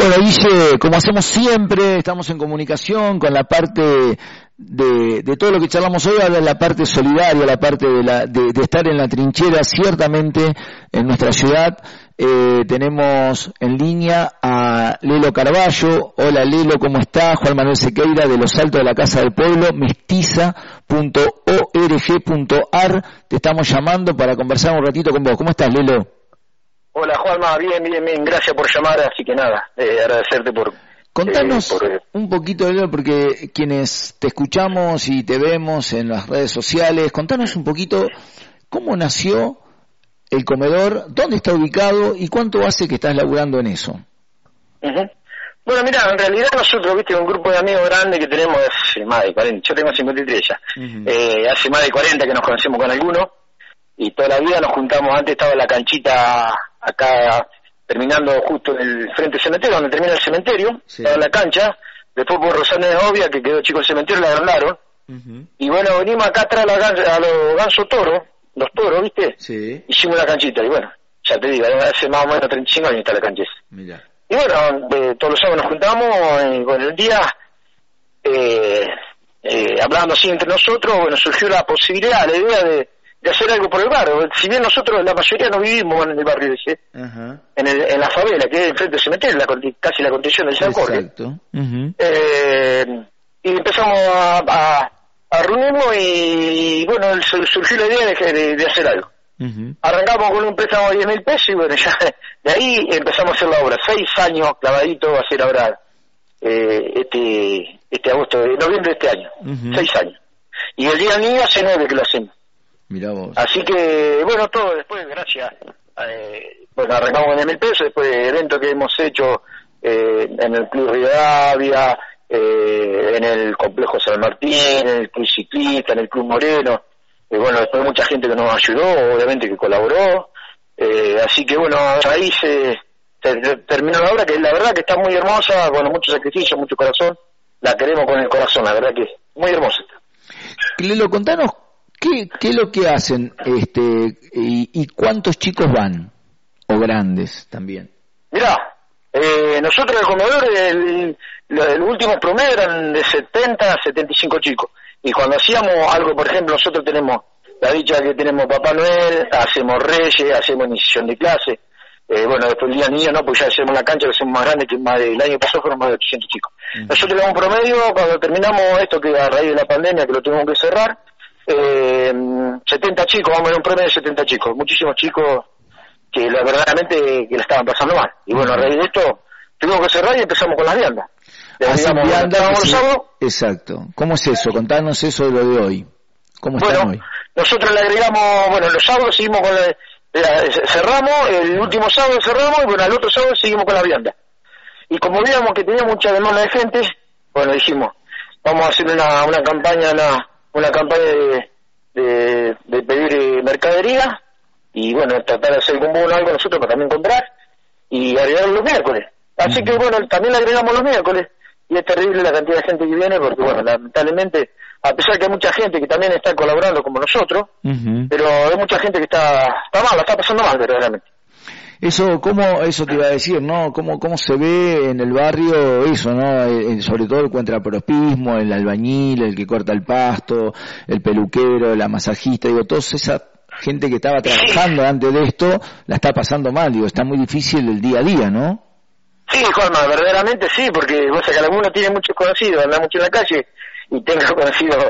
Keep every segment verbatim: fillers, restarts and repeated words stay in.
Bueno, Guille, como hacemos siempre, estamos en comunicación con la parte de, de todo lo que charlamos hoy, ahora la parte solidaria, la parte de, la, de, de estar en la trinchera, ciertamente en nuestra ciudad. Eh, tenemos en línea a Lelo Carballo. Hola Lelo, ¿cómo estás? Juan Manuel Sequeira de Los Altos de la Casa del Pueblo, mestiza punto org punto ar. Te estamos llamando para conversar un ratito con vos. ¿Cómo estás, Lelo? Hola Juanma, bien, bien, bien, gracias por llamar, así que nada, eh, agradecerte por... Contanos eh, por... un poquito, Lelo, porque quienes te escuchamos y te vemos en las redes sociales, contanos un poquito cómo nació el comedor, dónde está ubicado y cuánto hace que estás laburando en eso. Uh-huh. Bueno, mira, en realidad nosotros, viste, un grupo de amigos grande que tenemos hace más de cuarenta, yo tengo cincuenta y tres ya, uh-huh. eh, hace más de cuarenta que nos conocemos con algunos, y toda la vida nos juntamos. Antes estaba la canchita acá, terminando justo en el frente del cementerio, donde termina el cementerio, sí. Estaba la cancha, después por razones obvias que quedó chico el cementerio, la agrandaron, uh-huh. Y bueno, venimos acá atrás a, la, a los gansos toros, los toros, ¿viste? Sí. Hicimos la canchita, y bueno, ya te digo, hace más o menos treinta y cinco años está la cancha. Mira. Y bueno, eh, todos los sábados nos juntamos, y bueno, el día, eh, eh, hablando así entre nosotros, bueno, surgió la posibilidad, la idea de de hacer algo por el barrio. Si bien nosotros, la mayoría, no vivimos en el barrio ese, uh-huh. en, el, en la favela, que es enfrente del cementerio, la, casi la condición del San Jorge. Exacto. Uh-huh. Eh, y empezamos a, a, a reunirnos y, bueno, surgió la idea de, de, de hacer algo. Uh-huh. Arrancamos con un préstamo de diez mil pesos y, bueno, ya de ahí empezamos a hacer la obra. Seis años clavadito a hacer ahora, eh, este, este agosto, de noviembre de este año. Uh-huh. Seis años. Y el día del niño hace nueve que lo hacemos. Mirá vos. Así que, bueno, todo después, gracias. Eh, bueno, arrancamos con diez mil pesos, después de eventos que hemos hecho eh, en el Club Rivadavia, eh, en el Complejo San Martín, en el Club Ciclista, en el Club Moreno. Eh, bueno, después mucha gente que nos ayudó, obviamente que colaboró. Eh, así que, bueno, ahí se, se terminó la obra, que la verdad que está muy hermosa, bueno, mucho sacrificio, mucho corazón. La queremos con el corazón, la verdad que es muy hermosa. Lelo, contanos. ¿Qué, ¿Qué es lo que hacen este y, y cuántos chicos van? O grandes también. Mirá, eh, nosotros en el comedor, el, el, el último promedio eran de setenta a setenta y cinco chicos. Y cuando hacíamos algo, por ejemplo, nosotros tenemos la dicha que tenemos Papá Noel, hacemos Reyes, hacemos iniciación de clase. Eh, bueno, después el día niño no, pues ya hacemos la cancha, que hacemos más grande, que más de, el año pasado fueron más de ochocientos chicos. Uh-huh. Nosotros le damos un promedio, cuando terminamos esto, que a raíz de la pandemia, que lo tuvimos que cerrar, Eh, setenta chicos, vamos a ver un promedio de setenta chicos, muchísimos chicos que la, verdaderamente que la estaban pasando mal. Y bueno, a raíz de esto tuvimos que cerrar y empezamos con las viandas. Digamos, viandas sí. Exacto. ¿Cómo es eso? Contanos eso de lo de hoy. ¿Cómo bueno, están hoy? Nosotros le agregamos, bueno, los sábados seguimos con la, la, cerramos, el último sábado cerramos y bueno, el otro sábado seguimos con las viandas. Y como veíamos que tenía mucha demanda de gente, bueno, dijimos, vamos a hacer una, una campaña, una una campaña de, de, de pedir eh, mercadería y bueno, tratar de hacer algún bono algo nosotros para también comprar y agregar los miércoles. Así uh-huh. que bueno, también le agregamos los miércoles y es terrible la cantidad de gente que viene porque bueno, lamentablemente, a pesar que hay mucha gente que también está colaborando como nosotros, uh-huh. pero hay mucha gente que está, está mal, la está pasando mal verdaderamente. Eso, cómo, eso te iba a decir, ¿no? Cómo, cómo se ve en el barrio eso, ¿no? Eh, sobre todo el contrapropismo, el albañil, el que corta el pasto, el peluquero, la masajista, digo, toda esa gente que estaba trabajando antes de esto, la está pasando mal, digo, está muy difícil el día a día, ¿no? Sí, Juanma, verdaderamente sí, porque vos sabés que alguno tiene muchos conocidos, anda mucho en la calle y tenga conocidos,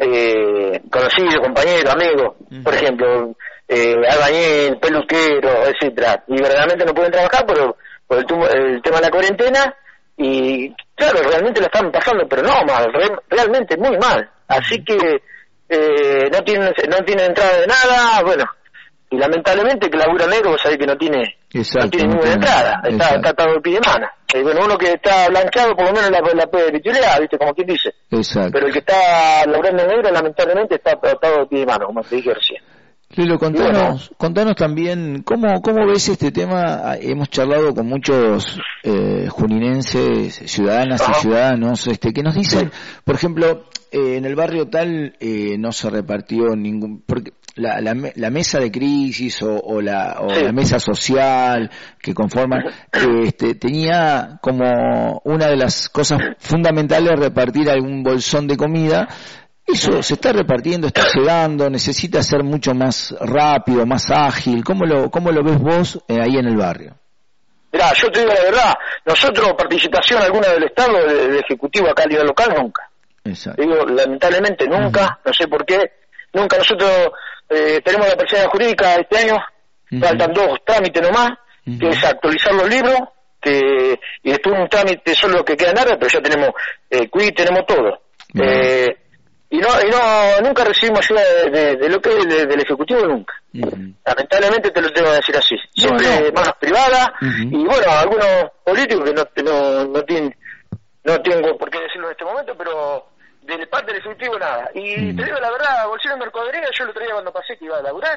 eh, conocidos, compañeros, amigos, uh-huh. por ejemplo, Eh, albañil, peluquero, etcétera, y verdaderamente no pueden trabajar por, por el, tumo, el tema de la cuarentena y claro, realmente la están pasando, pero no mal, re, realmente muy mal, así que eh, no tienen no tienen entrada de nada, bueno, y lamentablemente que labura negro, vos sabés que no tiene exacto, no tiene ninguna no entrada, está, está atado de pie de mano, eh, bueno, uno que está blanqueado por lo menos la, la puede titular, viste, como quien dice, exacto. Pero el que está laburando negro lamentablemente está atado de pie de mano, como te dije recién. Lelo, contanos, bueno, contanos también, ¿cómo, ¿cómo ves este tema? Hemos charlado con muchos eh, juninenses, ciudadanas Ajá. y ciudadanos, este, que nos dicen, por ejemplo, eh, en el barrio tal eh, no se repartió ningún... porque la, la, la mesa de crisis o, o, la, o sí. la mesa social que conforman, este, tenía como una de las cosas fundamentales repartir algún bolsón de comida. Eso se está repartiendo, está llegando, necesita ser mucho más rápido, más ágil. ¿Cómo lo, cómo lo ves vos eh, ahí en el barrio? Mirá, yo te digo la verdad, nosotros participación alguna del Estado, del Ejecutivo acá a nivel local, nunca. Exacto. Digo, lamentablemente nunca, uh-huh. no sé por qué, nunca. Nosotros eh, tenemos la personalidad jurídica este año, uh-huh. faltan dos trámites nomás, uh-huh. que es actualizar los libros, que y después un trámite solo lo que queda en área, pero ya tenemos eh, Q I, tenemos todo. Uh-huh. Eh, y no y no nunca recibimos ayuda de, de, de lo que es de, del Ejecutivo, nunca. Uh-huh. Lamentablemente te lo tengo que decir así. Siempre no, no. manos privadas, uh-huh. y bueno, algunos políticos que no, no, no tienen, no tengo por qué decirlo en este momento, pero de parte del Ejecutivo nada. Y uh-huh. te digo la verdad, bolsillo de mercadería, yo lo traía cuando pasé que iba a laburar,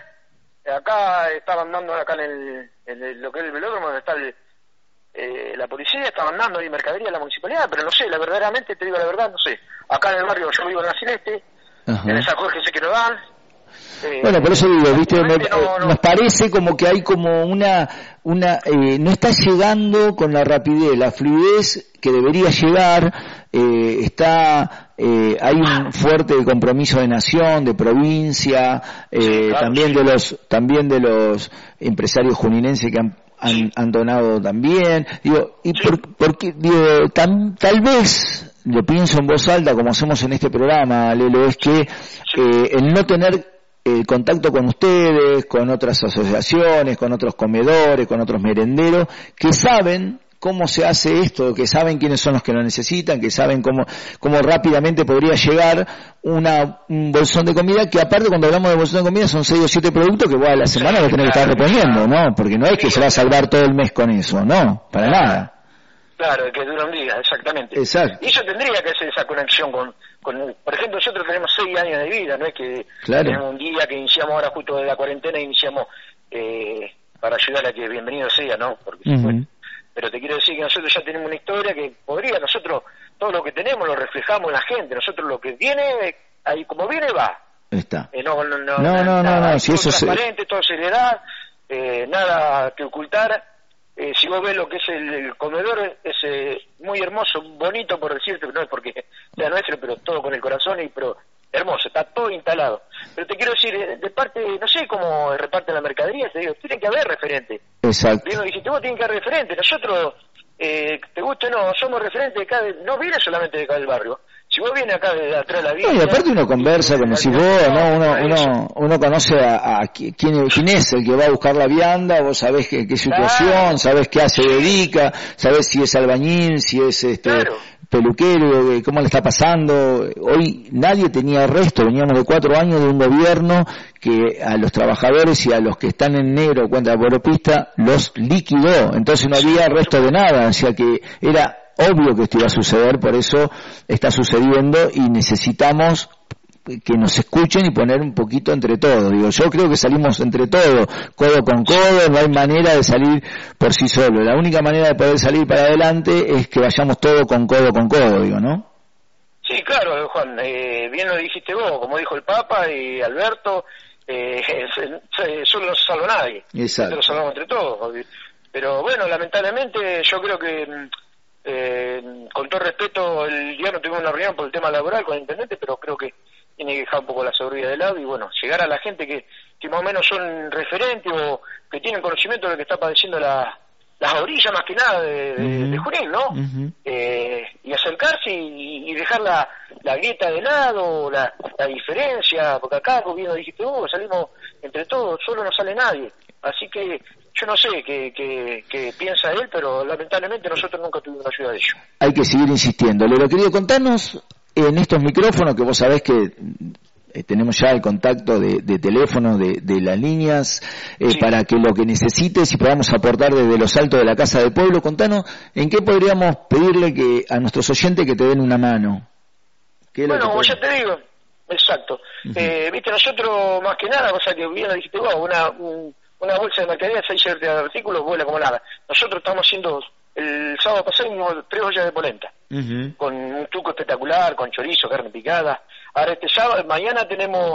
acá estaban dando acá en el, en el lo que es el velódromo donde está el, eh, la policía, estaban dando ahí mercadería a la municipalidad, pero no sé, la verdaderamente te digo la verdad, no sé. Acá en el barrio yo vivo en la Celeste, uh-huh. en el San Jorge sé que lo dan. Eh, bueno, por eso digo, viste, me, no, no. nos parece como que hay como una, una, eh, no está llegando con la rapidez, la fluidez que debería llegar, eh, está, eh, hay un fuerte compromiso de nación, de provincia, eh, sí, claro, también sí. de los, también de los empresarios juninenses que han Han, han donado también, digo, y por, porque, digo, tam, tal vez, lo pienso en voz alta, como hacemos en este programa, Lelo, es que eh, el no tener eh, contacto con ustedes, con otras asociaciones, con otros comedores, con otros merenderos, que saben cómo se hace esto, que saben quiénes son los que lo necesitan, que saben cómo, cómo rápidamente podría llegar una, un bolsón de comida, que aparte cuando hablamos de bolsón de comida son seis o siete productos que vos a la semana lo tenés que estar reponiendo, ¿no? Porque no es que se va a salvar todo el mes con eso, no, para nada. Claro, que dura un día, exactamente. Exacto. Y eso tendría que hacer esa conexión con, con, por ejemplo, nosotros tenemos seis años de vida, no es que claro. tenemos un día que iniciamos ahora justo de la cuarentena, iniciamos eh, para ayudar a que bienvenido sea, ¿no? Porque uh-huh. bueno, pero te quiero decir que nosotros ya tenemos una historia que podría, nosotros todo lo que tenemos lo reflejamos en la gente, nosotros lo que viene, ahí como viene va. Está. Eh, no, no, no, no, no, no, nada, no, no si todo eso transparente, se... todo seriedad, eh, nada que ocultar. Eh, si vos ves lo que es el, el comedor, es eh, muy hermoso, bonito por decirte, no es porque sea nuestro, pero todo con el corazón, y pero hermoso, está todo instalado. Pero te quiero decir, de parte, no sé cómo reparten la mercadería, te digo, tiene que haber referente. Exacto. Bien lo dijiste, vos tiene que haber referente. Nosotros, eh, te guste o no, somos referentes de cada, no viene solamente de cada del barrio. Si vos vienes acá de atrás de la vida... No, y aparte uno conversa, como si vos, ¿no? Uno, uno, uno conoce a, a quién, quién es el que va a buscar la vianda, vos sabés qué, qué situación, claro. sabés qué hace, dedica, sabés si es albañil, si es este claro. peluquero, cómo le está pasando. Hoy nadie tenía resto, veníamos de cuatro años de un gobierno que a los trabajadores y a los que están en negro cuenta la boropista los liquidó, entonces no había resto de nada, o sea que era obvio que esto iba a suceder, por eso está sucediendo y necesitamos que nos escuchen y poner un poquito entre todos. Digo, yo creo que salimos entre todos, codo con codo, no hay manera de salir por sí solo. La única manera de poder salir para adelante es que vayamos todos con codo con codo, digo, ¿no? Sí, claro, Juan, eh, bien lo dijiste vos, como dijo el Papa y Alberto, eh, solo no se salva nadie. Exacto. Lo salvamos entre todos. Pero bueno, lamentablemente yo creo que... Eh, con todo respeto, el día no tuvimos una reunión por el tema laboral con el intendente, pero creo que tiene que dejar un poco la seguridad de lado y bueno, llegar a la gente que, que más o menos son referentes o que tienen conocimiento de lo que está padeciendo la, las orillas más que nada de, de, uh-huh. de Junín, ¿no? Uh-huh. Eh, y acercarse y, y dejar la, la grieta de lado, la, la diferencia, porque acá, como bien lo dijiste vos, salimos entre todos, solo no sale nadie, así que yo no sé qué, qué, qué piensa él, pero lamentablemente nosotros nunca tuvimos ayuda de ellos. Hay que seguir insistiendo. Lelo, querido, contanos en estos micrófonos, que vos sabés que eh, tenemos ya el contacto de, de teléfono, de, de las líneas, eh, sí. para que lo que necesites y podamos aportar desde los altos de la Casa del Pueblo. Contanos en qué podríamos pedirle que a nuestros oyentes que te den una mano. ¿Qué bueno, como ya te digo, exacto. Uh-huh. Eh, viste, nosotros más que nada, o sea que bien lo dijiste vos, una... Un, una bolsa de mercadería, seis de artículos, vuela como nada. Nosotros estamos haciendo, el sábado pasado hicimos tres ollas de polenta, uh-huh. con un tuco espectacular, con chorizo, carne picada. Ahora este sábado, mañana tenemos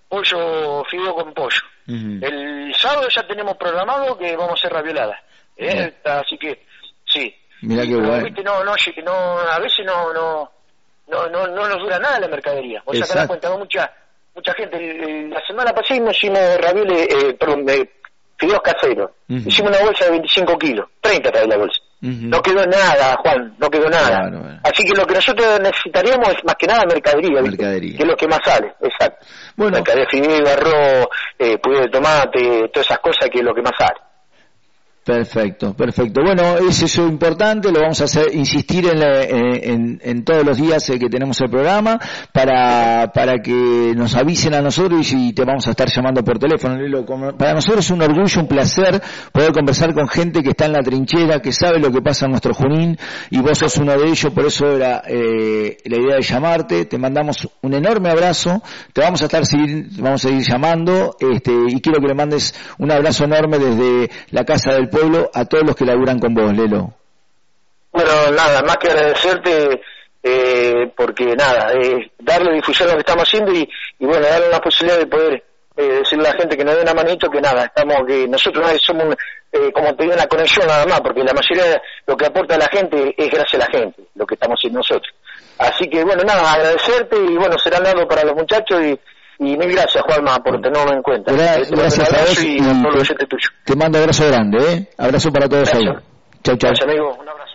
pollo, fideo con pollo. Uh-huh. El sábado ya tenemos programado que vamos a hacer raviolada. ¿eh? Uh-huh. Así que, sí. Mirá qué bueno. ¿Viste? No, no, no, a veces no, no, no, no, no nos dura nada la mercadería. Vos sacás cuenta, mucha, mucha gente. La semana pasada hicimos ravioles, eh, perdón, de fideos caseros. Uh-huh. Hicimos una bolsa de veinticinco kilos, treinta trae la bolsa. Uh-huh. No quedó nada, Juan, no quedó nada. Claro, bueno. Así que lo que nosotros necesitaríamos es más que nada mercadería, mercadería. Que es lo que más sale, exacto. Bueno. Mercadería, fideo, arroz, eh, puré de tomate, todas esas cosas que es lo que más sale. Perfecto, perfecto. Bueno, es eso importante, lo vamos a hacer, insistir en, la, en, en todos los días que tenemos el programa para para que nos avisen a nosotros y te vamos a estar llamando por teléfono. Lelo. Para nosotros es un orgullo, un placer poder conversar con gente que está en la trinchera, que sabe lo que pasa en nuestro Junín, y vos sos uno de ellos, por eso era eh, la idea de llamarte. Te mandamos un enorme abrazo, te vamos a estar seguir, vamos a seguir llamando, este, y quiero que le mandes un abrazo enorme desde la Casa del Pueblo a todos los que laburan con vos, Lelo. Bueno, nada, más que agradecerte, eh, porque nada, eh, darle difusión a lo que estamos haciendo y, y bueno, darle la posibilidad de poder eh, decirle a la gente que nos dé una manito, que nada, estamos, que nosotros somos, eh, como te digo, una conexión nada más, porque la mayoría de lo que aporta la gente es gracias a la gente, lo que estamos haciendo nosotros. Así que bueno, nada, agradecerte y bueno, será algo para los muchachos y Y mil gracias, Juanma, por tenerme en cuenta. Gra- este gracias a vos y, y te, tuyo. te mando abrazo grande, ¿eh? Abrazo para todos ahí. Chau, chau. Gracias, amigo. Un abrazo.